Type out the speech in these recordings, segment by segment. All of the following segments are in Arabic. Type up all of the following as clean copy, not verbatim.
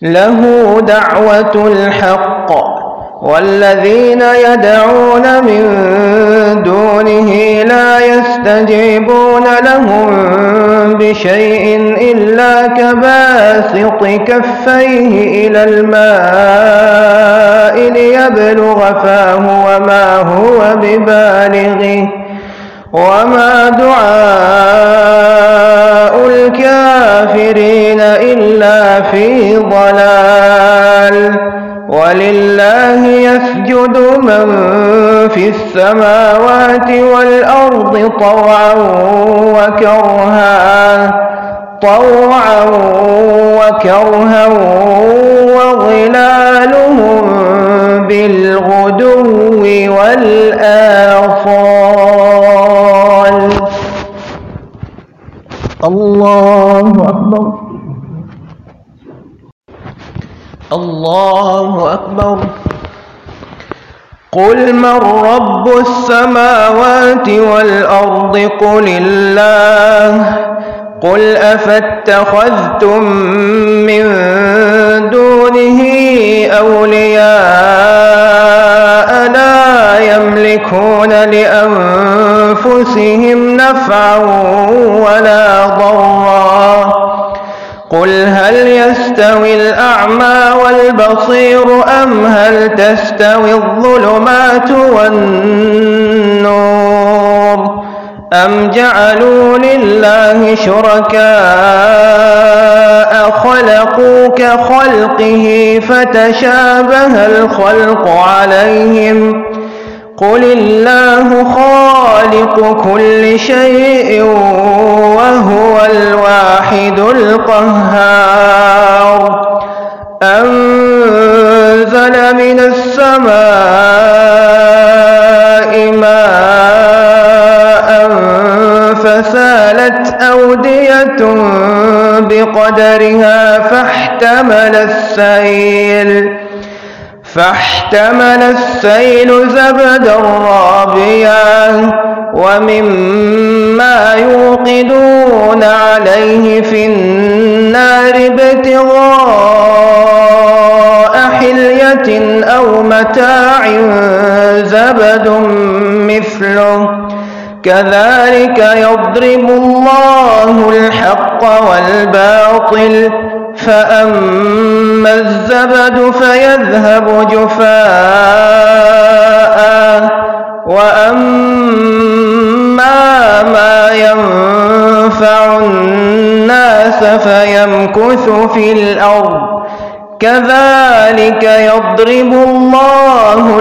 له دعوة الحق والذين يدعون من دونه لا يستجيبون لهم بشيء إلا كباسط كفيه إلى الماء ليبلغ فاه وما هو ببالغه وما دعاء الكافرين إلا في ضلال. ولله يسجد من في السماوات والأرض طوعا وكرها وظلالهم بالغدو والآصال. الله أكبر الله أكبر. قل من رب السماوات والأرض قل الله. قل أفاتخذتم من دونه أولياء لا يملكون لأنفسهم نفعا ولا ضرا. قل هل يستوي الأعمى والبصير أم هل تستوي الظلمات والنور أم جعلوا لله شركاء خلقوا كخلقه فتشابه الخلق عليهم. قل الله خالق كل شيء وهو الواحد القهار. أنزل من السماء ماء فسالت أودية بقدرها فاحتمل السيل زبدا رابيا ومما يوقدون عليه في النار ابتغاء حلية أو متاع زبد مثله كذلك يضرب الله الحق والباطل فأما الزبد فيذهب جفاء وأما ما ينفع الناس فيمكث في الأرض كذلك يضرب الله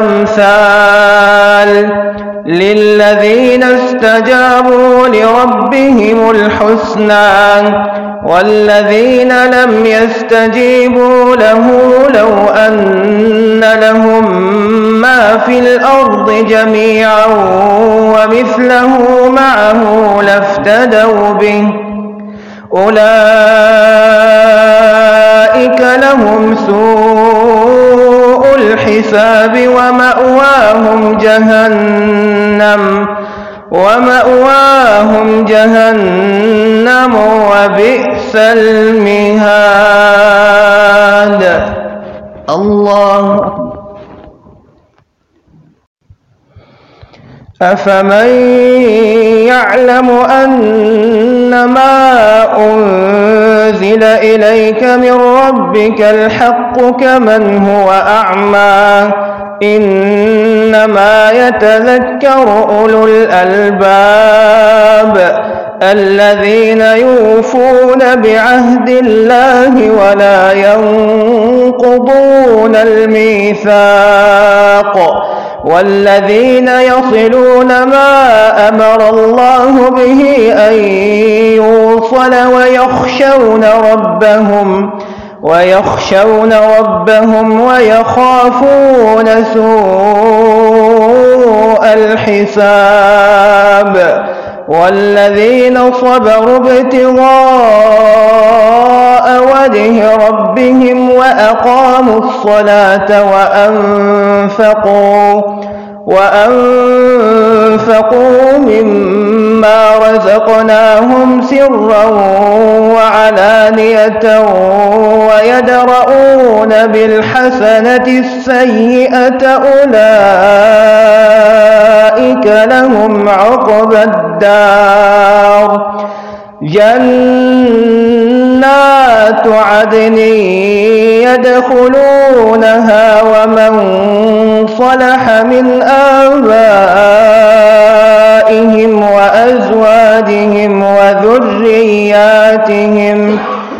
الأمثال للذين استجابوا لربهم الحسنى والذين لم يستجيبوا له لو أن لهم ما في الأرض جميعا ومثله معه لافتدوا به أولئك لهم سوء الحساب ومأواهم جهنم وبئس المهاد. الله أكبر. أفمن يعلم أنما أنزل إليك من ربك الحق كمن هو أعمى إنما يتذكر أولو الألباب الذين يوفون بعهد الله ولا ينقضون الميثاق والذين يصلون ما أمر الله به أن يوصل ويخشون ربهم ويخافون سوء الحساب والذين صبروا ابتغاء وجه ربهم وأقاموا الصلاة وأنفقوا أنفقوا مما رزقناهم سرا وعلانية ويدرؤون بالحسنة السيئة أولئك لهم عقبى الدار جنات عدن يدخلونها ومن صلح من آبائهم وأزواجهم وذرياتهم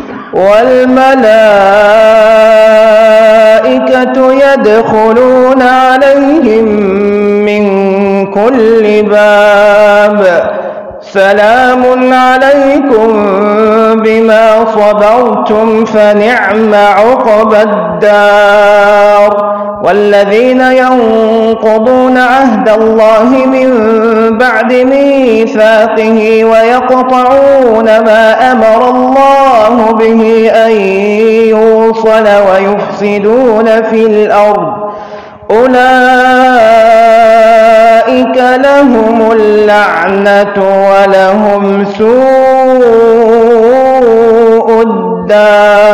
والملائكة يدخلون عليهم من كل باب سلام عليكم بما صبرتم فنعم عقبى الدار والذين ينقضون عهد الله من بعد ميثاقه ويقطعون ما أمر الله به أن يوصل ويفسدون في الأرض أولئك لهم اللعنة ولهم سوء الدار.